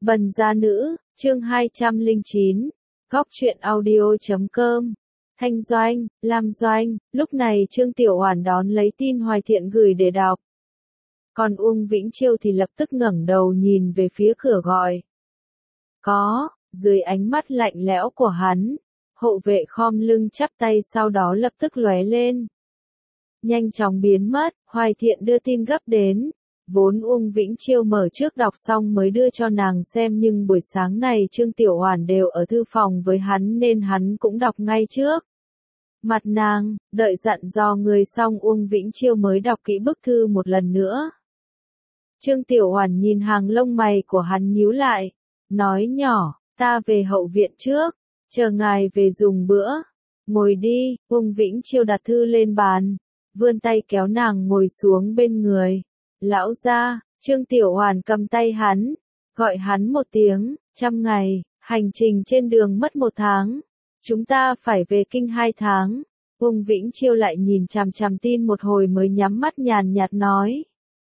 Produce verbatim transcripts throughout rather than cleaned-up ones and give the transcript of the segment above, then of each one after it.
Bần gia nữ, chương hai trăm lẻ chín, góc truyện audio chấm com. Thanh Doanh, Lam Doanh, lúc này Trương Tiểu Oản đón lấy tin Hoài Thiện gửi để đọc. Còn Uông Vĩnh Chiêu thì lập tức ngẩng đầu nhìn về phía cửa gọi. Có, dưới ánh mắt lạnh lẽo của hắn, hộ vệ khom lưng chắp tay sau đó lập tức lóe lên. Nhanh chóng biến mất, Hoài Thiện đưa tin gấp đến. Vốn Uông Vĩnh Chiêu mở trước đọc xong mới đưa cho nàng xem nhưng buổi sáng này Trương Tiểu Oản đều ở thư phòng với hắn nên hắn cũng đọc ngay trước. Mặt nàng, đợi dặn dò người xong Uông Vĩnh Chiêu mới đọc kỹ bức thư một lần nữa. Trương Tiểu Oản nhìn hàng lông mày của hắn nhíu lại, nói nhỏ, ta về hậu viện trước, chờ ngài về dùng bữa. Ngồi đi, Uông Vĩnh Chiêu đặt thư lên bàn, vươn tay kéo nàng ngồi xuống bên người. Lão gia, Trương Tiểu Oản cầm tay hắn, gọi hắn một tiếng, trăm ngày, hành trình trên đường mất một tháng. Chúng ta phải về kinh hai tháng. Uông Vĩnh Chiêu lại nhìn chằm chằm tin một hồi mới nhắm mắt nhàn nhạt nói.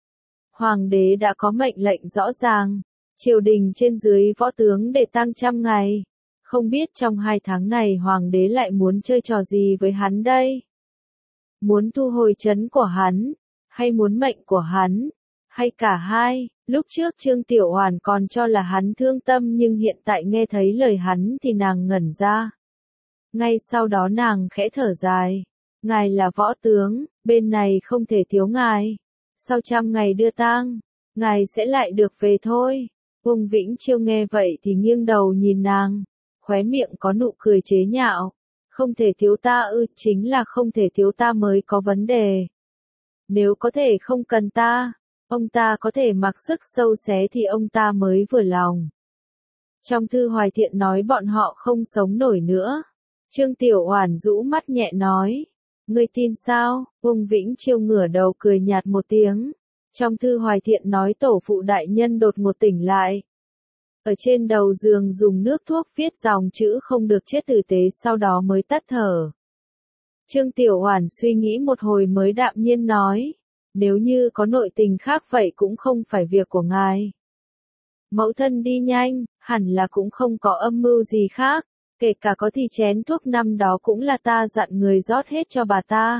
Hoàng đế đã có mệnh lệnh rõ ràng, triều đình trên dưới võ tướng để tăng trăm ngày. Không biết trong hai tháng này hoàng đế lại muốn chơi trò gì với hắn đây? Muốn thu hồi trấn của hắn? Hay muốn mệnh của hắn, hay cả hai? Lúc trước Trương Tiểu Oản còn cho là hắn thương tâm nhưng hiện tại nghe thấy lời hắn thì nàng ngẩn ra. Ngay sau đó nàng khẽ thở dài, ngài là võ tướng, bên này không thể thiếu ngài. Sau trăm ngày đưa tang, ngài sẽ lại được về thôi. Uông Vĩnh Chiêu nghe vậy thì nghiêng đầu nhìn nàng, khóe miệng có nụ cười chế nhạo. Không thể thiếu ta ư? Chính là không thể thiếu ta mới có vấn đề. Nếu có thể không cần ta, ông ta có thể mặc sức sâu xé thì ông ta mới vừa lòng. Trong thư Hoài Thiện nói bọn họ không sống nổi nữa. Trương Tiểu Oản rũ mắt nhẹ nói. Ngươi tin sao? Uông Vĩnh Chiêu ngửa đầu cười nhạt một tiếng. Trong thư Hoài Thiện nói tổ phụ đại nhân đột ngột tỉnh lại. Ở trên đầu giường dùng nước thuốc viết dòng chữ không được chết tử tế sau đó mới tắt thở. Trương Tiểu Oản suy nghĩ một hồi mới đạm nhiên nói, nếu như có nội tình khác vậy cũng không phải việc của ngài. Mẫu thân đi nhanh, hẳn là cũng không có âm mưu gì khác, kể cả có thì chén thuốc năm đó cũng là ta dặn người rót hết cho bà ta.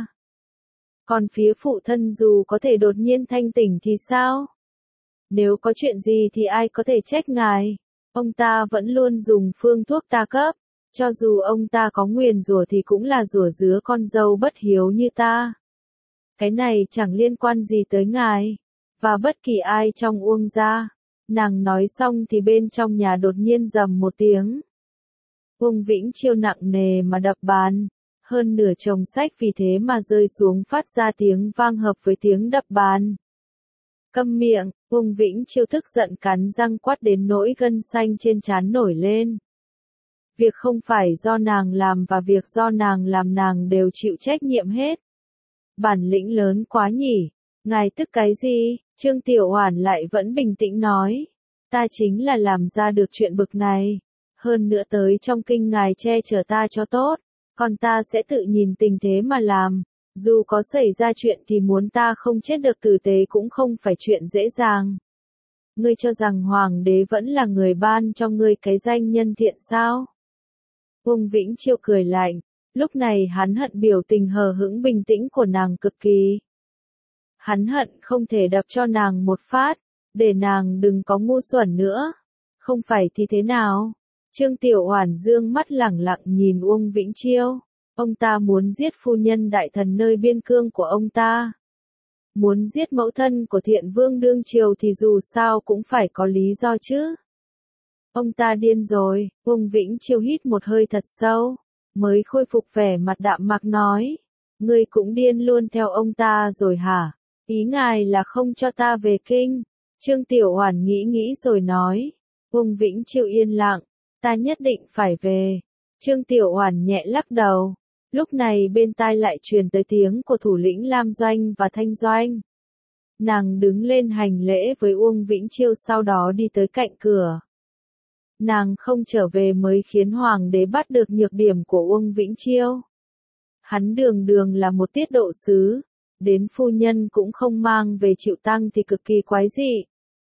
Còn phía phụ thân dù có thể đột nhiên thanh tỉnh thì sao? Nếu có chuyện gì thì ai có thể trách ngài? Ông ta vẫn luôn dùng phương thuốc ta cấp. Cho dù ông ta có nguyền rủa thì cũng là rủa dứa con dâu bất hiếu như ta. Cái này chẳng liên quan gì tới ngài, và bất kỳ ai trong Uông gia. Nàng nói xong thì bên trong nhà đột nhiên rầm một tiếng. Uông Vĩnh Chiêu nặng nề mà đập bàn, hơn nửa chồng sách vì thế mà rơi xuống phát ra tiếng vang hợp với tiếng đập bàn. Câm miệng, Uông Vĩnh Chiêu tức giận cắn răng quát đến nỗi gân xanh trên trán nổi lên. Việc không phải do nàng làm và việc do nàng làm nàng đều chịu trách nhiệm hết. Bản lĩnh lớn quá nhỉ, ngài tức cái gì? Trương Tiểu Oản lại vẫn bình tĩnh nói. Ta chính là làm ra được chuyện bực này. Hơn nữa tới trong kinh ngài che chở ta cho tốt, còn ta sẽ tự nhìn tình thế mà làm. Dù có xảy ra chuyện thì muốn ta không chết được tử tế cũng không phải chuyện dễ dàng. Ngươi cho rằng hoàng đế vẫn là người ban cho ngươi cái danh nhân thiện sao? Uông Vĩnh Chiêu cười lạnh, lúc này hắn hận biểu tình hờ hững bình tĩnh của nàng cực kỳ. Hắn hận không thể đập cho nàng một phát, để nàng đừng có ngu xuẩn nữa. Không phải thì thế nào? Trương Tiểu Oản dương mắt lẳng lặng nhìn Uông Vĩnh Chiêu. Ông ta muốn giết phu nhân đại thần nơi biên cương của ông ta. Muốn giết mẫu thân của Thiện Vương đương triều thì dù sao cũng phải có lý do chứ. Ông ta điên rồi. Uông Vĩnh Chiêu hít một hơi thật sâu, mới khôi phục vẻ mặt đạm mạc nói. Ngươi cũng điên luôn theo ông ta rồi hả? Ý ngài là không cho ta về kinh. Trương Tiểu Oản nghĩ nghĩ rồi nói. Uông Vĩnh Chiêu yên lặng. Ta nhất định phải về. Trương Tiểu Oản nhẹ lắc đầu. Lúc này bên tai lại truyền tới tiếng của thủ lĩnh Lam Doanh và Thanh Doanh. Nàng đứng lên hành lễ với Uông Vĩnh Chiêu sau đó đi tới cạnh cửa. Nàng không trở về mới khiến hoàng đế bắt được nhược điểm của Uông Vĩnh Chiêu. Hắn đường đường là một tiết độ sứ, đến phu nhân cũng không mang về chịu tang thì cực kỳ quái dị.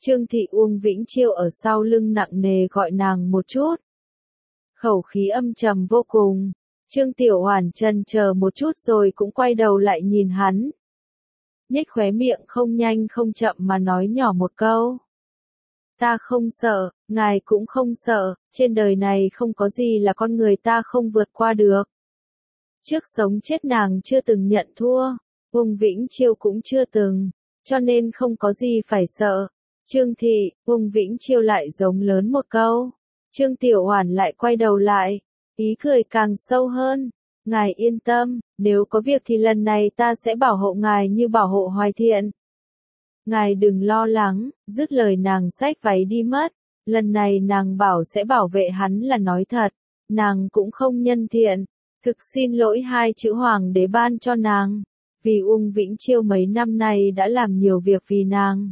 Trương Thị Uông Vĩnh Chiêu ở sau lưng nặng nề gọi nàng một chút. Khẩu khí âm trầm vô cùng. Trương Tiểu Hoàn chần chờ một chút rồi cũng quay đầu lại nhìn hắn. Nhếch khóe miệng không nhanh không chậm mà nói nhỏ một câu. Ta không sợ, ngài cũng không sợ, trên đời này không có gì là con người ta không vượt qua được. Trước sống chết nàng chưa từng nhận thua, Uông Vĩnh Chiêu cũng chưa từng, cho nên không có gì phải sợ. Trương Thị, Uông Vĩnh Chiêu lại giống lớn một câu. Trương Tiểu Hoàn lại quay đầu lại, ý cười càng sâu hơn. Ngài yên tâm, nếu có việc thì lần này ta sẽ bảo hộ ngài như bảo hộ Hoài Thiện. Ngài đừng lo lắng, dứt lời nàng xách váy đi mất. Lần này nàng bảo sẽ bảo vệ hắn là nói thật, nàng cũng không nhân thiện. Thực xin lỗi hai chữ hoàng đế ban cho nàng, vì Uông Vĩnh Chiêu mấy năm nay đã làm nhiều việc vì nàng.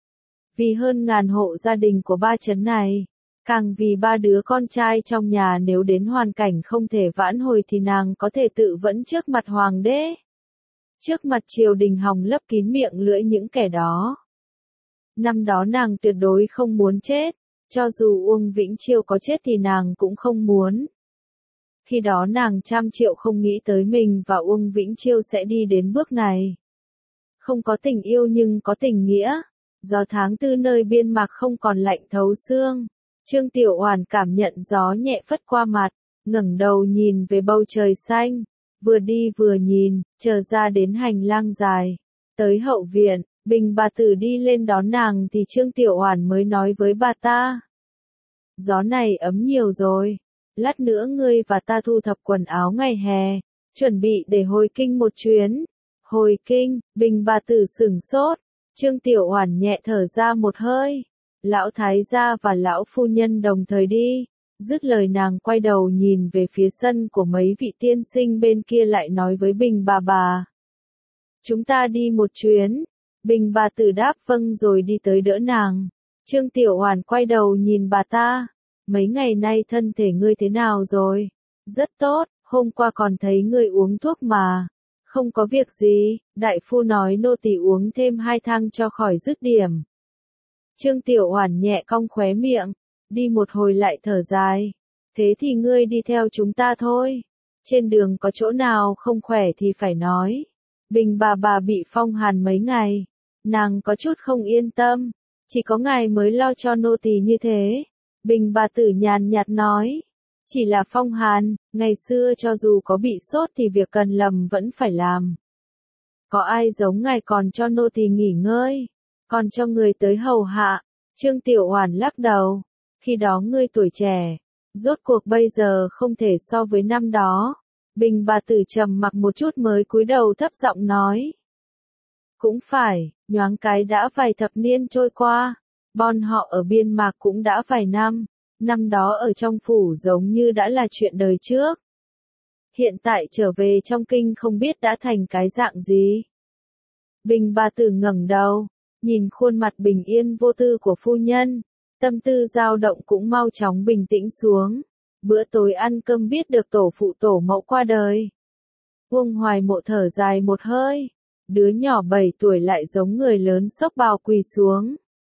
Vì hơn ngàn hộ gia đình của ba trấn này, càng vì ba đứa con trai trong nhà nếu đến hoàn cảnh không thể vãn hồi thì nàng có thể tự vẫn trước mặt hoàng đế. Trước mặt triều đình hòng lấp kín miệng lưỡi những kẻ đó. Năm đó nàng tuyệt đối không muốn chết, cho dù Uông Vĩnh Chiêu có chết thì nàng cũng không muốn. Khi đó nàng trăm triệu không nghĩ tới mình và Uông Vĩnh Chiêu sẽ đi đến bước này. Không có tình yêu nhưng có tình nghĩa. Gió tháng tư nơi biên mạc không còn lạnh thấu xương. Trương Tiểu Hoàn cảm nhận gió nhẹ phất qua mặt, ngẩng đầu nhìn về bầu trời xanh, vừa đi vừa nhìn, chờ ra đến hành lang dài. Tới hậu viện, Bình bà tử đi lên đón nàng thì Trương Tiểu Hoàn mới nói với bà ta. Gió này ấm nhiều rồi, lát nữa ngươi và ta thu thập quần áo ngày hè, chuẩn bị để hồi kinh một chuyến. Hồi kinh, Bình bà tử sửng sốt, Trương Tiểu Hoàn nhẹ thở ra một hơi. Lão thái gia và lão phu nhân đồng thời đi. Dứt lời nàng quay đầu nhìn về phía sân của mấy vị tiên sinh bên kia lại nói với Bình bà bà. Chúng ta đi một chuyến. Bình bà tử đáp vâng rồi đi tới đỡ nàng. Trương Tiểu Hoàn quay đầu nhìn bà ta. Mấy ngày nay thân thể ngươi thế nào rồi? Rất tốt, hôm qua còn thấy ngươi uống thuốc mà. Không có việc gì, đại phu nói nô tỳ uống thêm hai thang cho khỏi dứt điểm. Trương Tiểu Hoàn nhẹ cong khóe miệng, đi một hồi lại thở dài. Thế thì ngươi đi theo chúng ta thôi. Trên đường có chỗ nào không khỏe thì phải nói. Bình bà bà bị phong hàn mấy ngày. Nàng có chút không yên tâm. Chỉ có ngài mới lo cho nô tỳ như thế. Bình bà tử nhàn nhạt nói. Chỉ là phong hàn, ngày xưa cho dù có bị sốt thì việc cần làm vẫn phải làm. Có ai giống ngài còn cho nô tỳ nghỉ ngơi, còn cho người tới hầu hạ. Trương Tiểu Hoàn lắc đầu. Khi đó ngươi tuổi trẻ, rốt cuộc bây giờ không thể so với năm đó. Bình bà tử trầm mặc một chút mới cúi đầu thấp giọng nói. Cũng phải, nhoáng cái đã vài thập niên trôi qua. Bọn họ ở biên mạc cũng đã vài năm. Năm đó ở trong phủ giống như đã là chuyện đời trước. Hiện tại trở về trong kinh không biết đã thành cái dạng gì. Bình bà tử ngẩng đầu, nhìn khuôn mặt bình yên vô tư của phu nhân, tâm tư dao động cũng mau chóng bình tĩnh xuống. Bữa tối ăn cơm biết được tổ phụ tổ mẫu qua đời. Uông Hoài Mộ thở dài một hơi, đứa nhỏ bảy tuổi lại giống người lớn sốc bào quỳ xuống.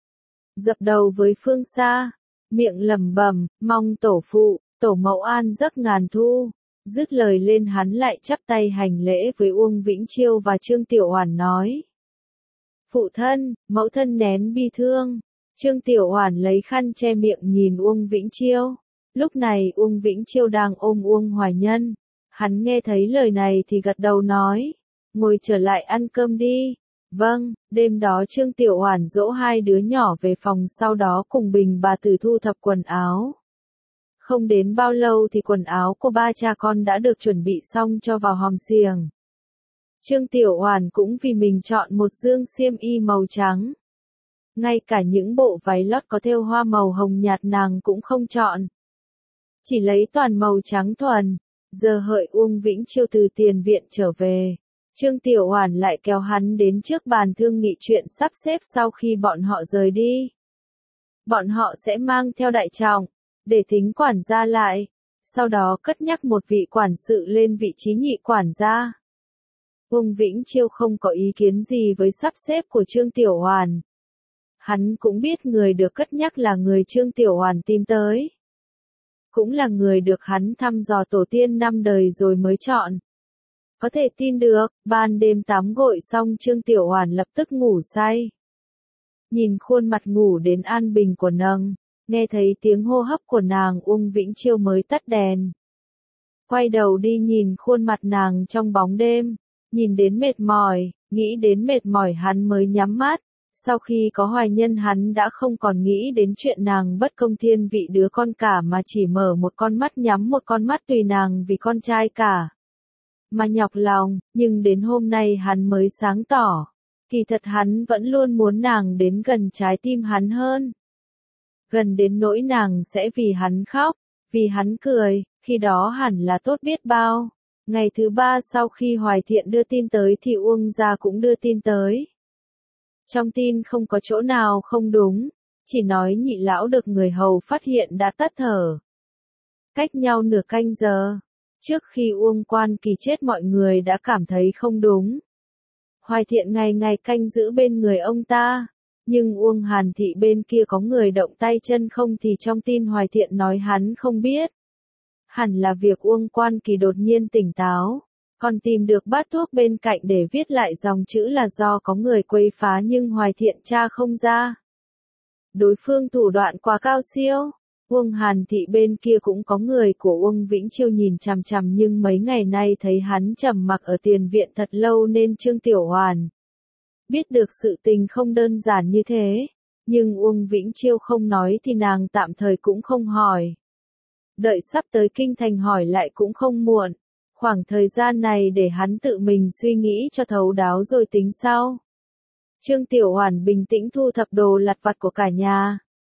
Dập đầu với phương xa, miệng lẩm bẩm, mong tổ phụ, tổ mẫu an giấc ngàn thu. Dứt lời lên hắn lại chắp tay hành lễ với Uông Vĩnh Chiêu và Trương Tiểu Hoàn nói. Phụ thân, mẫu thân nén bi thương. Trương Tiểu Hoàn lấy khăn che miệng nhìn Uông Vĩnh Chiêu. Lúc này Uông Vĩnh Chiêu đang ôm Uông Hoài Nhân. Hắn nghe thấy lời này thì gật đầu nói. Ngồi trở lại ăn cơm đi. Vâng, đêm đó Trương Tiểu Hoàn dỗ hai đứa nhỏ về phòng sau đó cùng Bình bà tử thu thập quần áo. Không đến bao lâu thì quần áo của ba cha con đã được chuẩn bị xong cho vào hòm xiềng. Trương Tiểu Hoàn cũng vì mình chọn một dương xiêm y màu trắng. Ngay cả những bộ váy lót có thêu hoa màu hồng nhạt nàng cũng không chọn. Chỉ lấy toàn màu trắng thuần. Giờ hợi Uông Vĩnh Chiêu từ tiền viện trở về. Trương Tiểu Hoàn lại kéo hắn đến trước bàn thương nghị chuyện sắp xếp sau khi bọn họ rời đi. Bọn họ sẽ mang theo đại trọng, để thính quản gia lại, sau đó cất nhắc một vị quản sự lên vị trí nhị quản gia. Uông Vĩnh Chiêu không có ý kiến gì với sắp xếp của Trương Tiểu Hoàn. Hắn cũng biết người được cất nhắc là người Trương Tiểu Hoàn tìm tới. Cũng là người được hắn thăm dò tổ tiên năm đời rồi mới chọn. Có thể tin được, ban đêm tắm gội xong Trương Tiểu Hoàn lập tức ngủ say. Nhìn khuôn mặt ngủ đến an bình của nàng, nghe thấy tiếng hô hấp của nàng Uông Vĩnh Chiêu mới tắt đèn. Quay đầu đi nhìn khuôn mặt nàng trong bóng đêm, nhìn đến mệt mỏi, nghĩ đến mệt mỏi hắn mới nhắm mắt. Sau khi có hoài nhân hắn đã không còn nghĩ đến chuyện nàng bất công thiên vị đứa con cả mà chỉ mở một con mắt nhắm một con mắt tùy nàng vì con trai cả. Mà nhọc lòng, nhưng đến hôm nay hắn mới sáng tỏ. Kỳ thật hắn vẫn luôn muốn nàng đến gần trái tim hắn hơn. Gần đến nỗi nàng sẽ vì hắn khóc, vì hắn cười, khi đó hẳn là tốt biết bao. Ngày thứ ba sau khi Hoài Thiện đưa tin tới thì Uông gia cũng đưa tin tới. Trong tin không có chỗ nào không đúng, chỉ nói nhị lão được người hầu phát hiện đã tắt thở. Cách nhau nửa canh giờ, trước khi Uông Quan Kỳ chết mọi người đã cảm thấy không đúng. Hoài Thiện ngày ngày canh giữ bên người ông ta, nhưng Uông Hàn Thị bên kia có người động tay chân không thì trong tin Hoài Thiện nói hắn không biết. Hẳn là việc Uông Quan Kỳ đột nhiên tỉnh táo. Còn tìm được bát thuốc bên cạnh để viết lại dòng chữ là do có người quấy phá nhưng Hoài Thiện tra không ra. Đối phương thủ đoạn quá cao siêu, Uông Hàn Thị bên kia cũng có người của Uông Vĩnh Chiêu nhìn chằm chằm nhưng mấy ngày nay thấy hắn trầm mặc ở tiền viện thật lâu nên Trương Tiểu Hoàn biết được sự tình không đơn giản như thế, nhưng Uông Vĩnh Chiêu không nói thì nàng tạm thời cũng không hỏi. Đợi sắp tới kinh thành hỏi lại cũng không muộn. Khoảng thời gian này để hắn tự mình suy nghĩ cho thấu đáo rồi tính sau. Trương Tiểu Hoàn bình tĩnh thu thập đồ lặt vặt của cả nhà.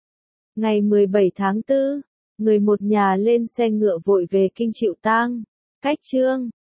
Ngày mười bảy tháng tư, người một nhà lên xe ngựa vội về kinh chịu tang. Cách Trương